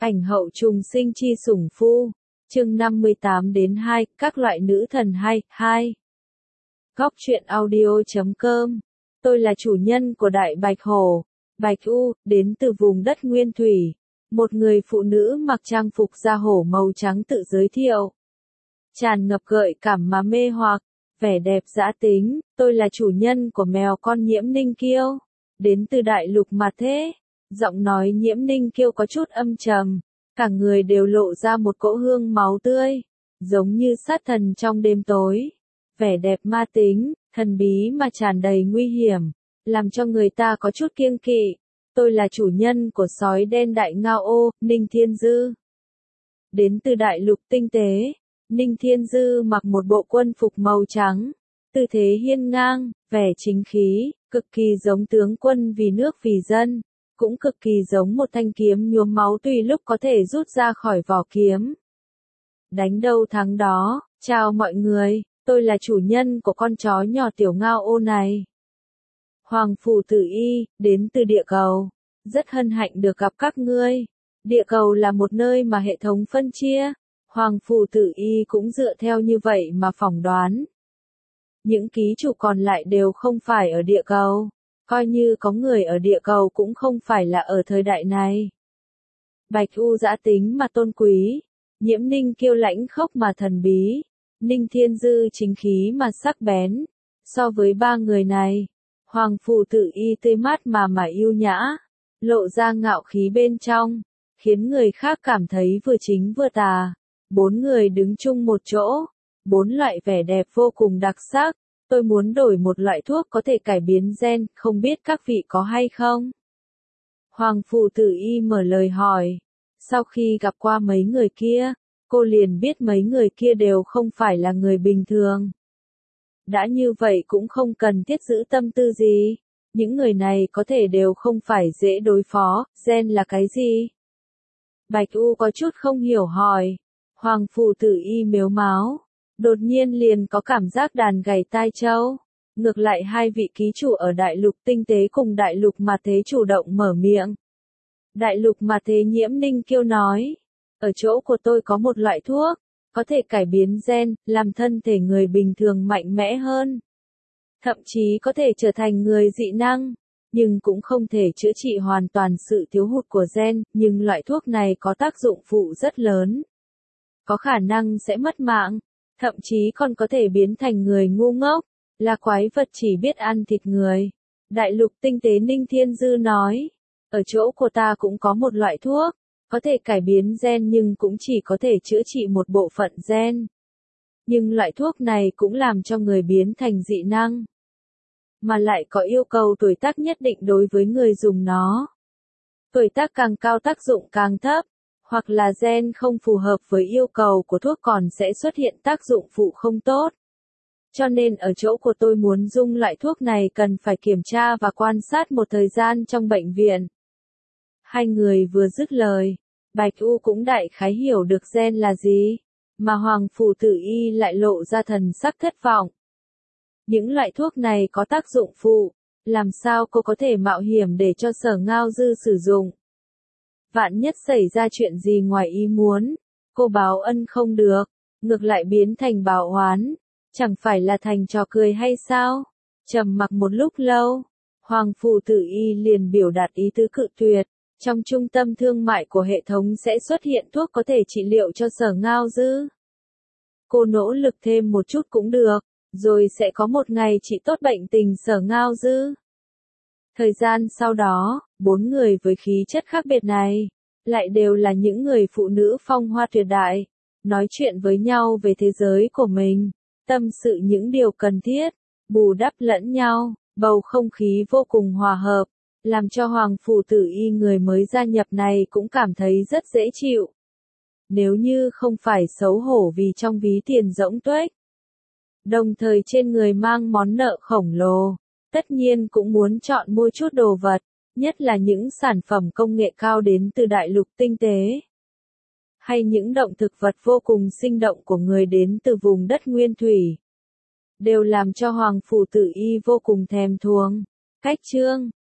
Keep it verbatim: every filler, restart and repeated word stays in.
Ảnh hậu trùng sinh chi sủng phu. Chương năm mươi tám đến hai, các loại nữ thần hay, hai. Góc truyện audio.com. Tôi là chủ nhân của Đại Bạch Hổ, Bạch U, đến từ vùng đất Nguyên Thủy. Một người phụ nữ mặc trang phục da hổ màu trắng tự giới thiệu. Tràn ngập gợi cảm mà mê hoặc, vẻ đẹp dã tính, tôi là chủ nhân của mèo con Nhiễm Ninh Kiêu, đến từ đại lục mà thế. Giọng nói Nhiễm Ninh Kiêu có chút âm trầm, cả người đều lộ ra một cỗ hương máu tươi, giống như sát thần trong đêm tối. Vẻ đẹp ma tính, thần bí mà tràn đầy nguy hiểm, làm cho người ta có chút kiêng kỵ. Tôi là chủ nhân của sói đen đại ngao ô, Ninh Thiên Dư. Đến từ đại lục tinh tế, Ninh Thiên Dư mặc một bộ quân phục màu trắng, tư thế hiên ngang, vẻ chính khí, cực kỳ giống tướng quân vì nước vì dân, cũng cực kỳ giống một thanh kiếm nhuốm máu tùy lúc có thể rút ra khỏi vỏ kiếm. Đánh đâu thắng đó, chào mọi người, tôi là chủ nhân của con chó nhỏ tiểu ngao ô này. Hoàng Phủ Tử Y, đến từ địa cầu. Rất hân hạnh được gặp các ngươi. Địa cầu là một nơi mà hệ thống phân chia. Hoàng Phủ Tử Y cũng dựa theo như vậy mà phỏng đoán. Những ký chủ còn lại đều không phải ở địa cầu. Coi như có người ở địa cầu cũng không phải là ở thời đại này. Bạch U dã tính mà tôn quý. Nhiễm Ninh Kiêu lãnh khốc mà thần bí. Ninh Thiên Dư chính khí mà sắc bén. So với ba người này, Hoàng Phủ Tử Y tươi mát mà mà yêu nhã, lộ ra ngạo khí bên trong, khiến người khác cảm thấy vừa chính vừa tà. Bốn người đứng chung một chỗ, bốn loại vẻ đẹp vô cùng đặc sắc. Tôi muốn đổi một loại thuốc có thể cải biến gen, không biết các vị có hay không? Hoàng Phủ Tử Y mở lời hỏi. Sau khi gặp qua mấy người kia, cô liền biết mấy người kia đều không phải là người bình thường. Đã như vậy cũng không cần thiết giữ tâm tư gì. Những người này có thể đều không phải dễ đối phó, gen là cái gì? Bạch U có chút không hiểu hỏi. Hoàng Phủ Tử Y mếu máo. Đột nhiên liền có cảm giác đàn gảy tai trâu. Ngược lại hai vị ký chủ ở đại lục tinh tế cùng đại lục mà thế chủ động mở miệng. Đại lục mà thế Nhiễm Ninh Kiêu nói. Ở chỗ của tôi có một loại thuốc, có thể cải biến gen, làm thân thể người bình thường mạnh mẽ hơn. Thậm chí có thể trở thành người dị năng, nhưng cũng không thể chữa trị hoàn toàn sự thiếu hụt của gen, nhưng loại thuốc này có tác dụng phụ rất lớn. Có khả năng sẽ mất mạng, thậm chí còn có thể biến thành người ngu ngốc, là quái vật chỉ biết ăn thịt người. Đại lục tinh tế Ninh Thiên Dư nói, ở chỗ của ta cũng có một loại thuốc, có thể cải biến gen nhưng cũng chỉ có thể chữa trị một bộ phận gen. Nhưng loại thuốc này cũng làm cho người biến thành dị năng. Mà lại có yêu cầu tuổi tác nhất định đối với người dùng nó. Tuổi tác càng cao tác dụng càng thấp, hoặc là gen không phù hợp với yêu cầu của thuốc còn sẽ xuất hiện tác dụng phụ không tốt. Cho nên ở chỗ của tôi muốn dùng loại thuốc này cần phải kiểm tra và quan sát một thời gian trong bệnh viện. Hai người vừa dứt lời, Bạch U cũng đại khái hiểu được gen là gì, mà Hoàng Phủ Tử Y lại lộ ra thần sắc thất vọng. Những loại thuốc này có tác dụng phụ, làm sao cô có thể mạo hiểm để cho Sở Ngao Dư sử dụng? Vạn nhất xảy ra chuyện gì ngoài ý muốn, cô báo ân không được, ngược lại biến thành báo oán, chẳng phải là thành trò cười hay sao? Trầm mặc một lúc lâu, Hoàng Phủ Tử Y liền biểu đạt ý tứ cự tuyệt. Trong trung tâm thương mại của hệ thống sẽ xuất hiện thuốc có thể trị liệu cho Sở Ngao Dư. Cô nỗ lực thêm một chút cũng được, rồi sẽ có một ngày trị tốt bệnh tình Sở Ngao Dư. Thời gian sau đó, bốn người với khí chất khác biệt này, lại đều là những người phụ nữ phong hoa tuyệt đại, nói chuyện với nhau về thế giới của mình, tâm sự những điều cần thiết, bù đắp lẫn nhau, bầu không khí vô cùng hòa hợp. Làm cho Hoàng Phủ Tử Y người mới gia nhập này cũng cảm thấy rất dễ chịu. Nếu như không phải xấu hổ vì trong ví tiền rỗng tuếch, đồng thời trên người mang món nợ khổng lồ, tất nhiên cũng muốn chọn mua chút đồ vật, nhất là những sản phẩm công nghệ cao đến từ đại lục tinh tế. Hay những động thực vật vô cùng sinh động của người đến từ vùng đất Nguyên Thủy. Đều làm cho Hoàng Phủ Tử Y vô cùng thèm thuồng. Cách chương